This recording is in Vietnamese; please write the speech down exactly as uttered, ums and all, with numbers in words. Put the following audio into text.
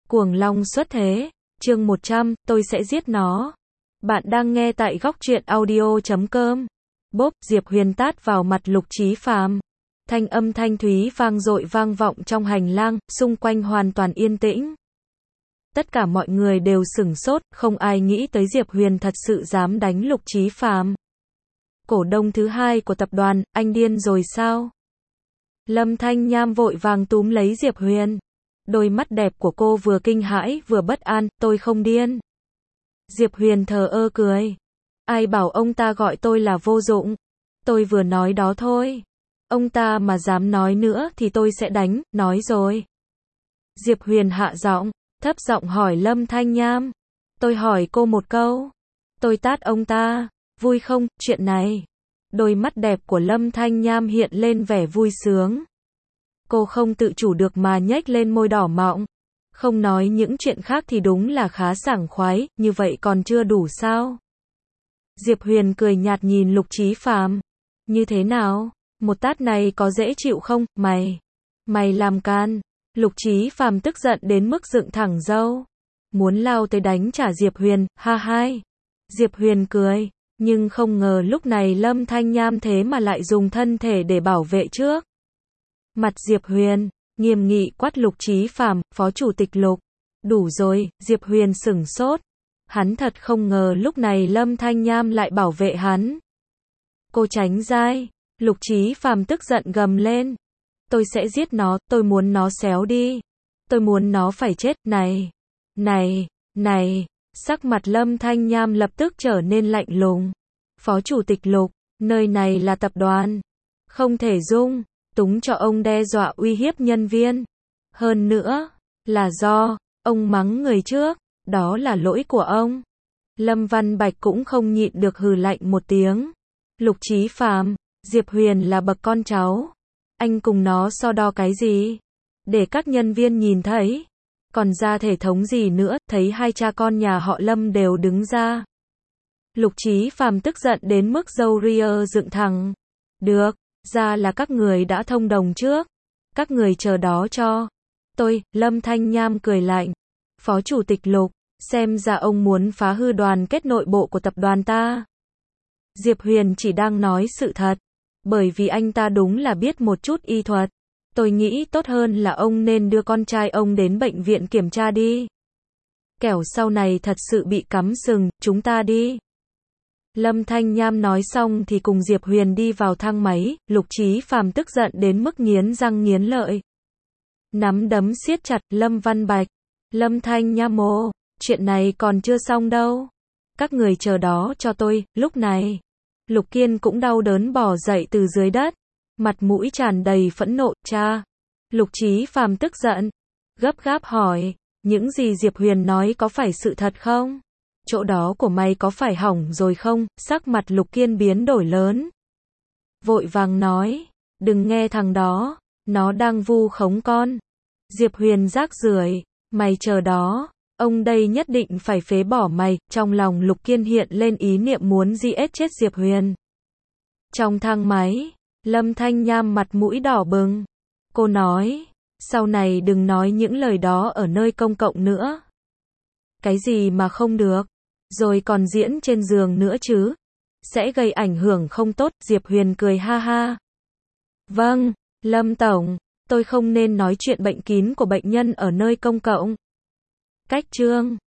Cuồng long xuất thế, chương một trăm, tôi sẽ giết nó. Bạn đang nghe tại góc truyện audio chấm com. Bốp, Diệp Huyền tát vào mặt Lục Chí Phàm. Thanh âm thanh thúy vang dội vang vọng trong hành lang, xung quanh hoàn toàn yên tĩnh. Tất cả mọi người đều sửng sốt, không ai nghĩ tới Diệp Huyền thật sự dám đánh Lục Chí Phàm. Cổ đông thứ hai của tập đoàn, anh điên rồi sao? Lâm Thanh Nham vội vàng túm lấy Diệp Huyền. Đôi mắt đẹp của cô vừa kinh hãi vừa bất an, tôi không điên. Diệp Huyền thờ ơ cười. Ai bảo ông ta gọi tôi là vô dụng? Tôi vừa nói đó thôi. Ông ta mà dám nói nữa thì tôi sẽ đánh, nói rồi. Diệp Huyền hạ giọng, thấp giọng hỏi Lâm Thanh Nham. Tôi hỏi cô một câu. Tôi tát ông ta, vui không, chuyện này? Đôi mắt đẹp của Lâm Thanh Nham hiện lên vẻ vui sướng. Cô không tự chủ được mà nhếch lên môi đỏ mọng. Không nói những chuyện khác thì đúng là khá sảng khoái, như vậy còn chưa đủ sao? Diệp Huyền cười nhạt nhìn Lục Chí Phàm. Như thế nào? Một tát này có dễ chịu không, mày? Mày làm can. Lục Chí Phàm tức giận đến mức dựng thẳng râu. Muốn lao tới đánh trả Diệp Huyền, ha hai. Diệp Huyền cười, nhưng không ngờ lúc này Lâm Thanh Nham thế mà lại dùng thân thể để bảo vệ trước. Mặt Diệp Huyền, nghiêm nghị quát Lục Chí Phàm, phó chủ tịch Lục. Đủ rồi, Diệp Huyền sửng sốt. Hắn thật không ngờ lúc này Lâm Thanh Nham lại bảo vệ hắn. Cô tránh dai. Lục Chí Phàm tức giận gầm lên. Tôi sẽ giết nó, tôi muốn nó xéo đi. Tôi muốn nó phải chết, này. Này, này. Sắc mặt Lâm Thanh Nham lập tức trở nên lạnh lùng. Phó chủ tịch Lục, nơi này là tập đoàn. Không thể dung túng cho ông đe dọa uy hiếp nhân viên. Hơn nữa, là do ông mắng người trước, đó là lỗi của ông. Lâm Văn Bạch cũng không nhịn được hừ lạnh một tiếng. Lục Chí Phàm, Diệp Huyền là bậc con cháu. Anh cùng nó so đo cái gì? Để các nhân viên nhìn thấy. Còn ra thể thống gì nữa, thấy hai cha con nhà họ Lâm đều đứng ra. Lục Chí Phàm tức giận đến mức râu ria dựng thẳng. Được, ra là các người đã thông đồng trước. Các người chờ đó cho tôi. Lâm Thanh Nham cười lạnh. Phó chủ tịch Lục, xem ra ông muốn phá hư đoàn kết nội bộ của tập đoàn ta. Diệp Huyền chỉ đang nói sự thật. Bởi vì anh ta đúng là biết một chút y thuật. Tôi nghĩ tốt hơn là ông nên đưa con trai ông đến bệnh viện kiểm tra đi. Kẻo sau này thật sự bị cắm sừng, chúng ta đi. Lâm Thanh Nham nói xong thì cùng Diệp Huyền đi vào thang máy. Lục Chí Phàm tức giận đến mức nghiến răng nghiến lợi. Nắm đấm siết chặt. Lâm Văn Bạch, Lâm Thanh Nham ồ, chuyện này còn chưa xong đâu. Các người chờ đó cho tôi. Lúc này, Lục Kiên cũng đau đớn bò dậy từ dưới đất. Mặt mũi tràn đầy phẫn nộ, cha. Lục Chí Phàm tức giận, gấp gáp hỏi, những gì Diệp Huyền nói có phải sự thật không? Chỗ đó của mày có phải hỏng rồi không? Sắc mặt Lục Kiên biến đổi lớn. Vội vàng nói, đừng nghe thằng đó, nó đang vu khống con. Diệp Huyền rác rưởi, mày chờ đó, ông đây nhất định phải phế bỏ mày. Trong lòng Lục Kiên hiện lên ý niệm muốn giết chết Diệp Huyền. Trong thang máy, Lâm Thanh Nham mặt mũi đỏ bừng. Cô nói, sau này đừng nói những lời đó ở nơi công cộng nữa. Cái gì mà không được? Rồi còn diễn trên giường nữa chứ? Sẽ gây ảnh hưởng không tốt. Diệp Huyền cười ha ha. Vâng, Lâm Tổng, tôi không nên nói chuyện bệnh kín của bệnh nhân ở nơi công cộng. Cách chương